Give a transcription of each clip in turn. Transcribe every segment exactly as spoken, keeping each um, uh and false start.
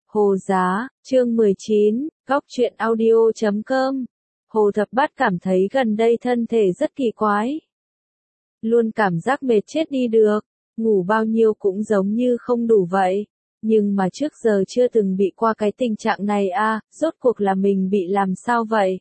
Hồ Giá, chương mười chín, góc truyện audio chấm com. Hồ Thập Bát cảm thấy gần đây thân thể rất kỳ quái. Luôn cảm giác mệt chết đi được, ngủ bao nhiêu cũng giống như không đủ vậy. Nhưng mà trước giờ chưa từng bị qua cái tình trạng này à, rốt cuộc là mình bị làm sao vậy?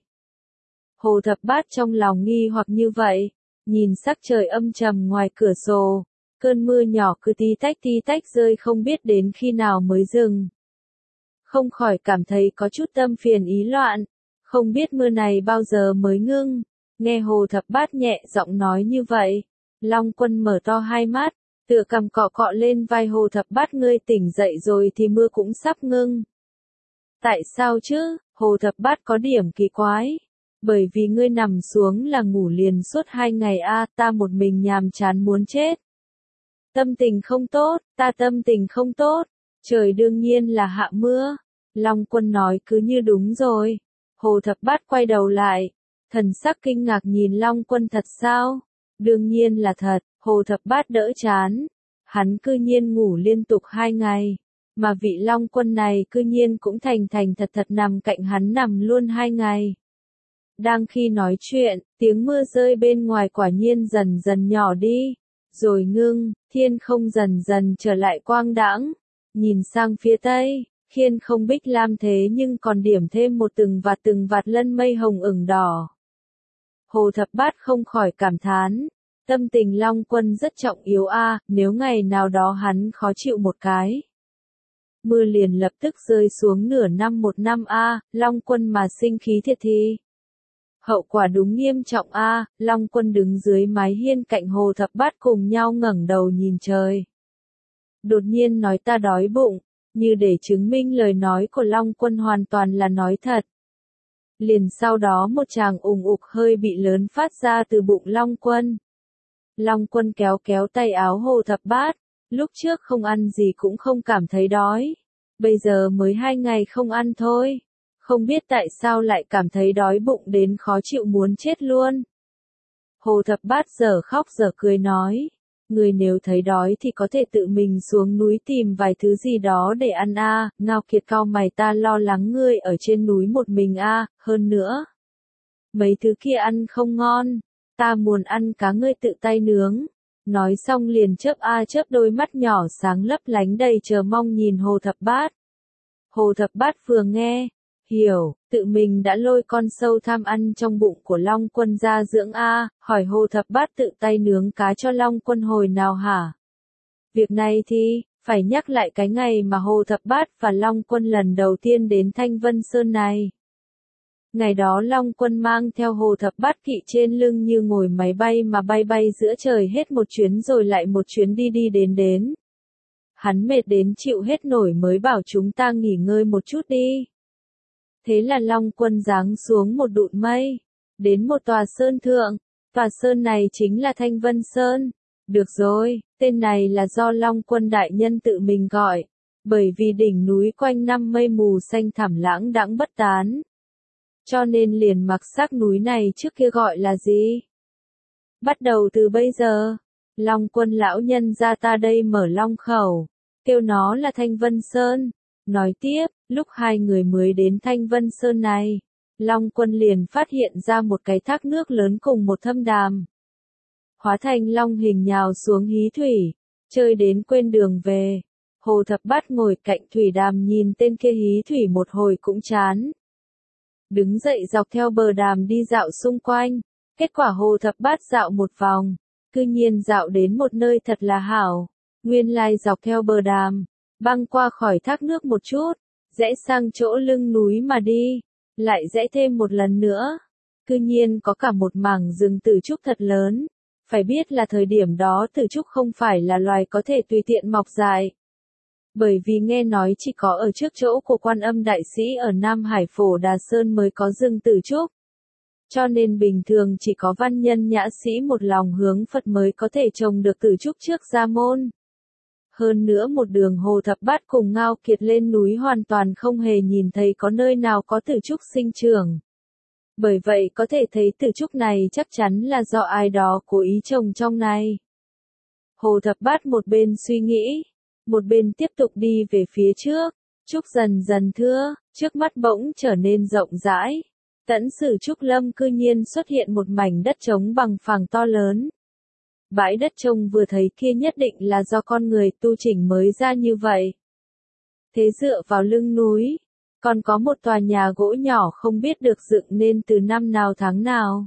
Hồ Thập Bát trong lòng nghi hoặc như vậy, nhìn sắc trời âm trầm ngoài cửa sổ, cơn mưa nhỏ cứ tí tách tí tách rơi không biết đến khi nào mới dừng. Không khỏi cảm thấy có chút tâm phiền ý loạn, không biết mưa này bao giờ mới ngưng. Nghe Hồ Thập Bát nhẹ giọng nói như vậy, Long Quân mở to hai mắt, tựa cằm cọ cọ lên vai Hồ Thập Bát, ngươi tỉnh dậy rồi thì mưa cũng sắp ngưng. Tại sao chứ? Hồ Thập Bát có điểm kỳ quái. Bởi vì ngươi nằm xuống là ngủ liền suốt hai ngày a, à, ta một mình nhàm chán muốn chết. Tâm tình không tốt, ta tâm tình không tốt. Trời đương nhiên là hạ mưa. Long Quân nói cứ như đúng rồi. Hồ Thập Bát quay đầu lại, thần sắc kinh ngạc nhìn Long Quân, thật sao? Đương nhiên là thật. Hồ Thập Bát đỡ chán. Hắn cư nhiên ngủ liên tục hai ngày. Mà vị Long Quân này cư nhiên cũng thành thành thật thật nằm cạnh hắn nằm luôn hai ngày. Đang khi nói chuyện, tiếng mưa rơi bên ngoài quả nhiên dần dần nhỏ đi, rồi ngưng, thiên không dần dần trở lại quang đãng. Nhìn sang phía tây, khiên không bích lam thế nhưng còn điểm thêm một từng vạt từng vạt lân mây hồng ửng đỏ. Hồ Thập Bát không khỏi cảm thán, tâm tình Long Quân rất trọng yếu a, à, nếu ngày nào đó hắn khó chịu một cái. Mưa liền lập tức rơi xuống nửa năm một năm a, à, Long Quân mà sinh khí thiệt thì. Hậu quả đúng nghiêm trọng a, à, Long Quân đứng dưới mái hiên cạnh Hồ Thập Bát cùng nhau ngẩng đầu nhìn trời. Đột nhiên nói ta đói bụng, như để chứng minh lời nói của Long Quân hoàn toàn là nói thật. Liền sau đó một tràng ùng ục hơi bị lớn phát ra từ bụng Long Quân. Long Quân kéo kéo tay áo Hồ Thập Bát, lúc trước không ăn gì cũng không cảm thấy đói. Bây giờ mới hai ngày không ăn thôi. Không biết tại sao lại cảm thấy đói bụng đến khó chịu muốn chết luôn. Hồ Thập Bát giờ khóc giờ cười nói, người nếu thấy đói thì có thể tự mình xuống núi tìm vài thứ gì đó để ăn a, à. Ngao Kiệt cau mày, ta lo lắng ngươi ở trên núi một mình a, à. Hơn nữa, mấy thứ kia ăn không ngon, ta muốn ăn cá ngươi tự tay nướng. Nói xong liền chớp a chớp đôi mắt nhỏ sáng lấp lánh đầy chờ mong nhìn Hồ Thập Bát. Hồ Thập Bát vừa nghe, hiểu, tự mình đã lôi con sâu tham ăn trong bụng của Long Quân ra dưỡng a, hỏi Hồ Thập Bát tự tay nướng cá cho Long Quân hồi nào hả? Việc này thì, phải nhắc lại cái ngày mà Hồ Thập Bát và Long Quân lần đầu tiên đến Thanh Vân Sơn này. Ngày đó Long Quân mang theo Hồ Thập Bát kỵ trên lưng như ngồi máy bay mà bay bay giữa trời hết một chuyến rồi lại một chuyến đi đi đến đến. Hắn mệt đến chịu hết nổi mới bảo chúng ta nghỉ ngơi một chút đi. Thế là Long Quân giáng xuống một đụn mây, đến một tòa sơn thượng, tòa sơn này chính là Thanh Vân Sơn. Được rồi, tên này là do Long Quân đại nhân tự mình gọi, bởi vì đỉnh núi quanh năm mây mù xanh thẳm lãng đãng bất tán. Cho nên liền mặc sắc núi này trước kia gọi là gì? Bắt đầu từ bây giờ, Long Quân lão nhân ra ta đây mở long khẩu, kêu nó là Thanh Vân Sơn. Nói tiếp, lúc hai người mới đến Thanh Vân Sơn này, Long Quân liền phát hiện ra một cái thác nước lớn cùng một thâm đàm. Hóa thành long hình nhào xuống hí thủy, chơi đến quên đường về. Hồ Thập Bát ngồi cạnh thủy đàm nhìn tên kia hí thủy một hồi cũng chán. Đứng dậy dọc theo bờ đàm đi dạo xung quanh, kết quả Hồ Thập Bát dạo một vòng, cư nhiên dạo đến một nơi thật là hảo. Nguyên lai dọc theo bờ đàm, băng qua khỏi thác nước một chút, rẽ sang chỗ lưng núi mà đi, lại rẽ thêm một lần nữa. Cư nhiên có cả một mảng rừng tử trúc thật lớn. Phải biết là thời điểm đó tử trúc không phải là loài có thể tùy tiện mọc dại. Bởi vì nghe nói chỉ có ở trước chỗ của Quan Âm Đại Sĩ ở Nam Hải Phổ Đà Sơn mới có rừng tử trúc. Cho nên bình thường chỉ có văn nhân nhã sĩ một lòng hướng Phật mới có thể trồng được tử trúc trước gia môn. Hơn nữa một đường Hồ Thập Bát cùng Ngao Kiệt lên núi hoàn toàn không hề nhìn thấy có nơi nào có tử trúc sinh trưởng. Bởi vậy có thể thấy tử trúc này chắc chắn là do ai đó cố ý trồng trong này. Hồ Thập Bát một bên suy nghĩ, một bên tiếp tục đi về phía trước, Trúc dần dần thưa, trước mắt bỗng trở nên rộng rãi. Tẫn sử Trúc Lâm cư nhiên xuất hiện một mảnh đất trống bằng phẳng to lớn. Bãi đất trông vừa thấy kia nhất định là do con người tu chỉnh mới ra như vậy. Thế dựa vào lưng núi, còn có một tòa nhà gỗ nhỏ không biết được dựng nên từ năm nào tháng nào.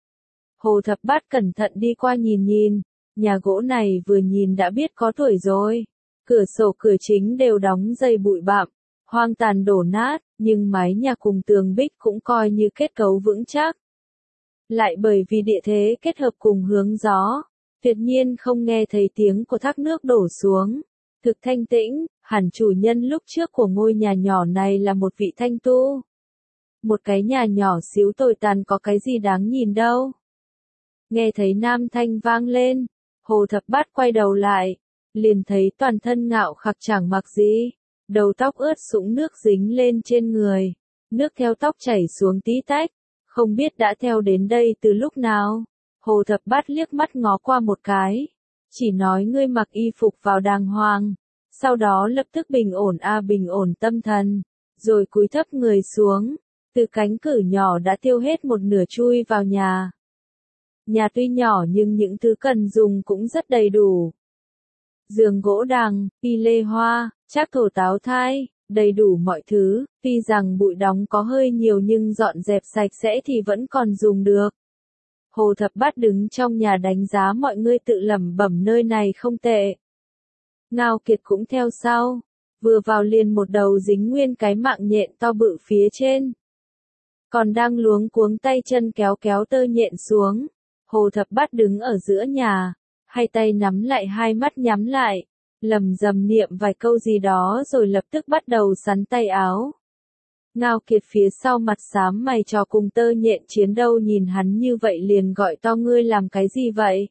Hồ Thập Bát cẩn thận đi qua nhìn nhìn, nhà gỗ này vừa nhìn đã biết có tuổi rồi. Cửa sổ cửa chính đều đóng dây bụi bặm, hoang tàn đổ nát, nhưng mái nhà cùng tường bích cũng coi như kết cấu vững chắc. Lại bởi vì địa thế kết hợp cùng hướng gió, tuyệt nhiên không nghe thấy tiếng của thác nước đổ xuống. Thực thanh tĩnh, hẳn chủ nhân lúc trước của ngôi nhà nhỏ này là một vị thanh tu. Một cái nhà nhỏ xíu tồi tàn có cái gì đáng nhìn đâu. Nghe thấy nam thanh vang lên, Hồ Thập Bát quay đầu lại, liền thấy toàn thân Ngạo Khặc chẳng mặc gì, đầu tóc ướt sũng nước dính lên trên người, nước theo tóc chảy xuống tí tách, không biết đã theo đến đây từ lúc nào. Hồ Thập Bát liếc mắt ngó qua một cái, chỉ nói ngươi mặc y phục vào đàng hoàng, sau đó lập tức bình ổn a bình ổn tâm thần, rồi cúi thấp người xuống, từ cánh cửa nhỏ đã tiêu hết một nửa chui vào nhà. Nhà tuy nhỏ nhưng những thứ cần dùng cũng rất đầy đủ. Giường gỗ đằng, pi lê hoa, trác thổ táo thai, đầy đủ mọi thứ, tuy rằng bụi đóng có hơi nhiều nhưng dọn dẹp sạch sẽ thì vẫn còn dùng được. Hồ Thập Bát đứng trong nhà đánh giá mọi người tự lẩm bẩm nơi này không tệ. Ngao Kiệt cũng theo sau, vừa vào liền một đầu dính nguyên cái mạng nhện to bự phía trên. Còn đang luống cuống tay chân kéo kéo tơ nhện xuống, Hồ Thập Bát đứng ở giữa nhà, hai tay nắm lại hai mắt nhắm lại, lầm rầm niệm vài câu gì đó rồi lập tức bắt đầu sắn tay áo. Ngao Kiệt phía sau mặt xám mày trò cùng tơ nhện chiến đâu nhìn hắn như vậy liền gọi to ngươi làm cái gì vậy?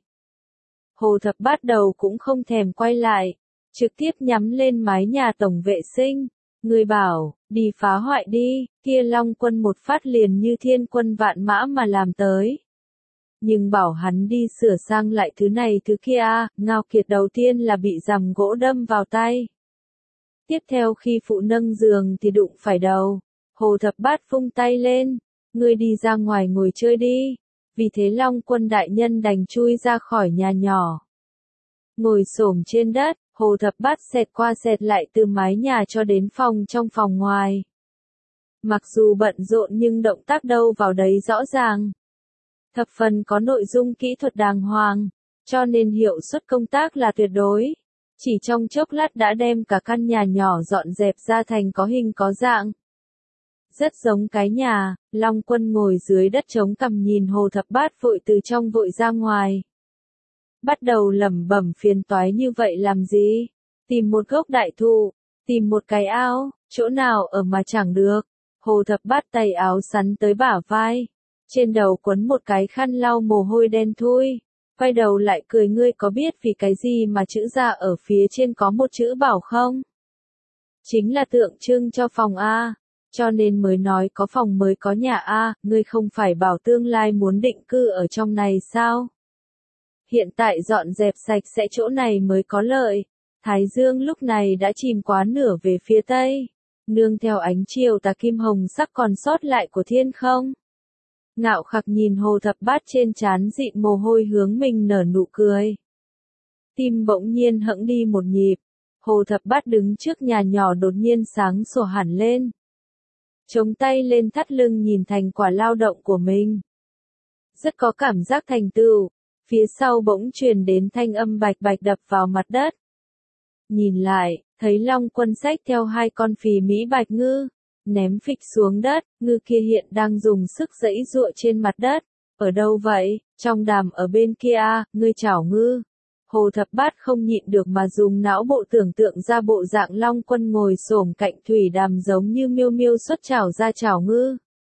Hồ Thập Bát đầu cũng không thèm quay lại, trực tiếp nhắm lên mái nhà tổng vệ sinh. Người bảo, đi phá hoại đi, kia Long Quân một phát liền như thiên quân vạn mã mà làm tới. Nhưng bảo hắn đi sửa sang lại thứ này thứ kia, Ngao Kiệt đầu tiên là bị rằm gỗ đâm vào tay. Tiếp theo khi phụ nâng giường thì đụng phải đầu. Hồ Thập Bát vung tay lên, ngươi đi ra ngoài ngồi chơi đi. Vì thế Long Quân đại nhân đành chui ra khỏi nhà nhỏ. Ngồi xổm trên đất, Hồ Thập Bát xẹt qua xẹt lại từ mái nhà cho đến phòng trong phòng ngoài. Mặc dù bận rộn nhưng động tác đâu vào đấy rõ ràng. Thập phần có nội dung kỹ thuật đàng hoàng, cho nên hiệu suất công tác là tuyệt đối. Chỉ trong chốc lát đã đem cả căn nhà nhỏ dọn dẹp ra thành có hình có dạng. Rất giống cái nhà, Long Quân ngồi dưới đất chống cằm nhìn Hồ Thập Bát vội từ trong vội ra ngoài. Bắt đầu lẩm bẩm phiền toái như vậy làm gì? Tìm một gốc đại thụ, tìm một cái ao, chỗ nào ở mà chẳng được. Hồ Thập Bát tay áo sắn tới bả vai, trên đầu quấn một cái khăn lau mồ hôi đen thui, quay đầu lại cười ngươi có biết vì cái gì mà chữ ra ở phía trên có một chữ bảo không? Chính là tượng trưng cho phòng A, cho nên mới nói có phòng mới có nhà A, ngươi không phải bảo tương lai muốn định cư ở trong này sao? Hiện tại dọn dẹp sạch sẽ chỗ này mới có lợi. Thái dương lúc này đã chìm quá nửa về phía tây, nương theo ánh chiều tà kim hồng sắc còn sót lại của thiên không. Ngạo Khặc nhìn Hồ Thập Bát trên trán dịn mồ hôi hướng mình nở nụ cười. Tim bỗng nhiên hững đi một nhịp, Hồ Thập Bát đứng trước nhà nhỏ đột nhiên sáng sủa hẳn lên. Chống tay lên thắt lưng nhìn thành quả lao động của mình. Rất có cảm giác thành tựu, phía sau bỗng truyền đến thanh âm bạch bạch đập vào mặt đất. Nhìn lại, thấy Long Quân xách theo hai con phì mỹ bạch ngư, ném phịch xuống đất, ngư kia hiện đang dùng sức giãy giụa trên mặt đất. Ở đâu vậy? Trong đàm ở bên kia a, ngươi chảo ngư. Hồ Thập Bát không nhịn được mà dùng não bộ tưởng tượng ra bộ dạng Long Quân ngồi xổm cạnh thủy đàm giống như miêu miêu xuất chảo ra chảo ngư.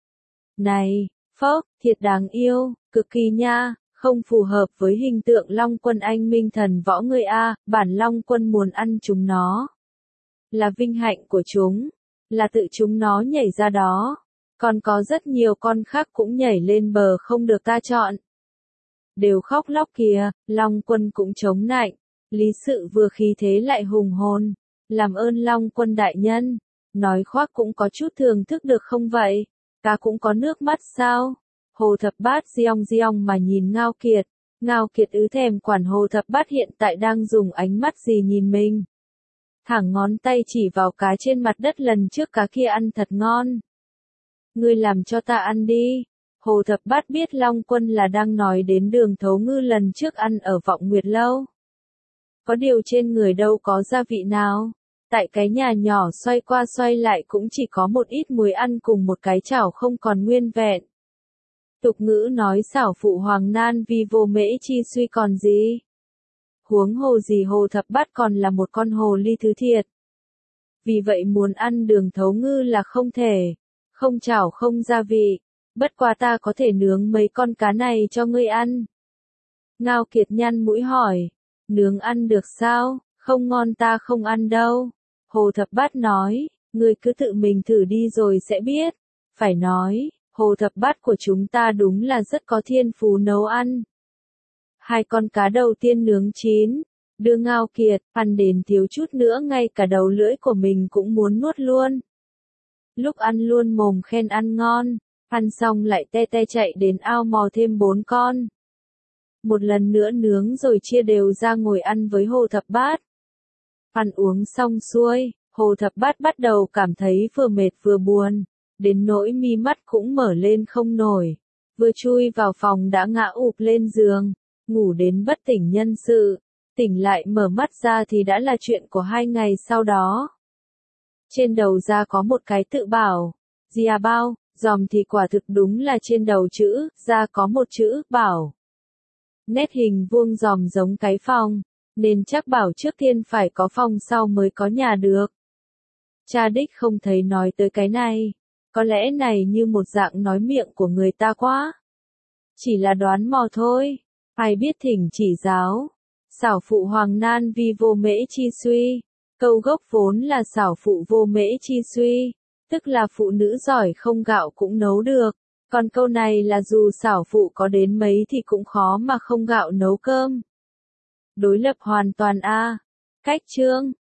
Này, phốc, thiệt đáng yêu, cực kỳ nha, không phù hợp với hình tượng Long Quân anh minh thần võ người a, bản Long Quân muốn ăn chúng nó. Là vinh hạnh của chúng, là tự chúng nó nhảy ra đó. Còn có rất nhiều con khác cũng nhảy lên bờ không được ta chọn. Đều khóc lóc kìa, Long Quân cũng chống nạnh. Lý Sự vừa khí thế lại hùng hồn. Làm ơn Long Quân đại nhân, Nói khoác cũng có chút thưởng thức được không vậy? Cá cũng có nước mắt sao? Hồ Thập Bát giong giong mà nhìn Ngao Kiệt. Ngao Kiệt ứ thèm quản Hồ Thập Bát hiện tại đang dùng ánh mắt gì nhìn mình. Thẳng ngón tay chỉ vào cá trên mặt đất lần trước, cá kia ăn thật ngon. Ngươi làm cho ta ăn đi. Hồ Thập Bát biết Long Quân là đang nói đến Đường Thấu Ngư lần trước ăn ở Vọng Nguyệt Lâu. Có điều trên người đâu có gia vị nào. Tại cái nhà nhỏ xoay qua xoay lại cũng chỉ có một ít muối ăn cùng một cái chảo không còn nguyên vẹn. Tục ngữ nói xảo phụ hoàng nan vi vô mễ chi suy còn gì. Huống hồ gì Hồ Thập Bát còn là một con hồ ly thứ thiệt. Vì vậy muốn ăn Đường Thấu Ngư là không thể. Không chảo không gia vị. Bất quá ta có thể nướng mấy con cá này cho ngươi ăn. Ngao Kiệt nhăn mũi hỏi. Nướng ăn được sao? Không ngon ta không ăn đâu. Hồ Thập Bát nói, ngươi cứ tự mình thử đi rồi sẽ biết. Phải nói, Hồ Thập Bát của chúng ta đúng là rất có thiên phú nấu ăn. Hai con cá đầu tiên nướng chín, đưa Ngao Kiệt, ăn đến thiếu chút nữa ngay cả đầu lưỡi của mình cũng muốn nuốt luôn. Lúc ăn luôn mồm khen ăn ngon, ăn xong lại te te chạy đến ao mò thêm bốn con. Một lần nữa nướng rồi chia đều ra ngồi ăn với Hồ Thập Bát. Ăn uống xong xuôi, Hồ Thập Bát bắt đầu cảm thấy vừa mệt vừa buồn, đến nỗi mi mắt cũng mở lên không nổi. Vừa chui vào phòng đã ngã ụp lên giường, ngủ đến bất tỉnh nhân sự, tỉnh lại mở mắt ra thì đã là chuyện của hai ngày sau đó. Trên đầu da có một cái tự bảo, Gia Bao, dòm thì quả thực đúng là trên đầu chữ, da có một chữ, bảo. Nét hình vuông dòm giống cái phòng, nên chắc bảo trước tiên phải có phòng sau mới có nhà được. Cha đích không thấy nói tới cái này, có lẽ này như một dạng nói miệng của người ta quá. Chỉ là đoán mò thôi, ai biết thỉnh chỉ giáo. Xảo phụ hoàng nan vi vô mễ chi suy, câu gốc vốn là xảo phụ vô mễ chi suy, tức là phụ nữ giỏi không gạo cũng nấu được. Còn câu này là dù xảo phụ có đến mấy thì cũng khó mà không gạo nấu cơm. Đối lập hoàn toàn a. Cách chương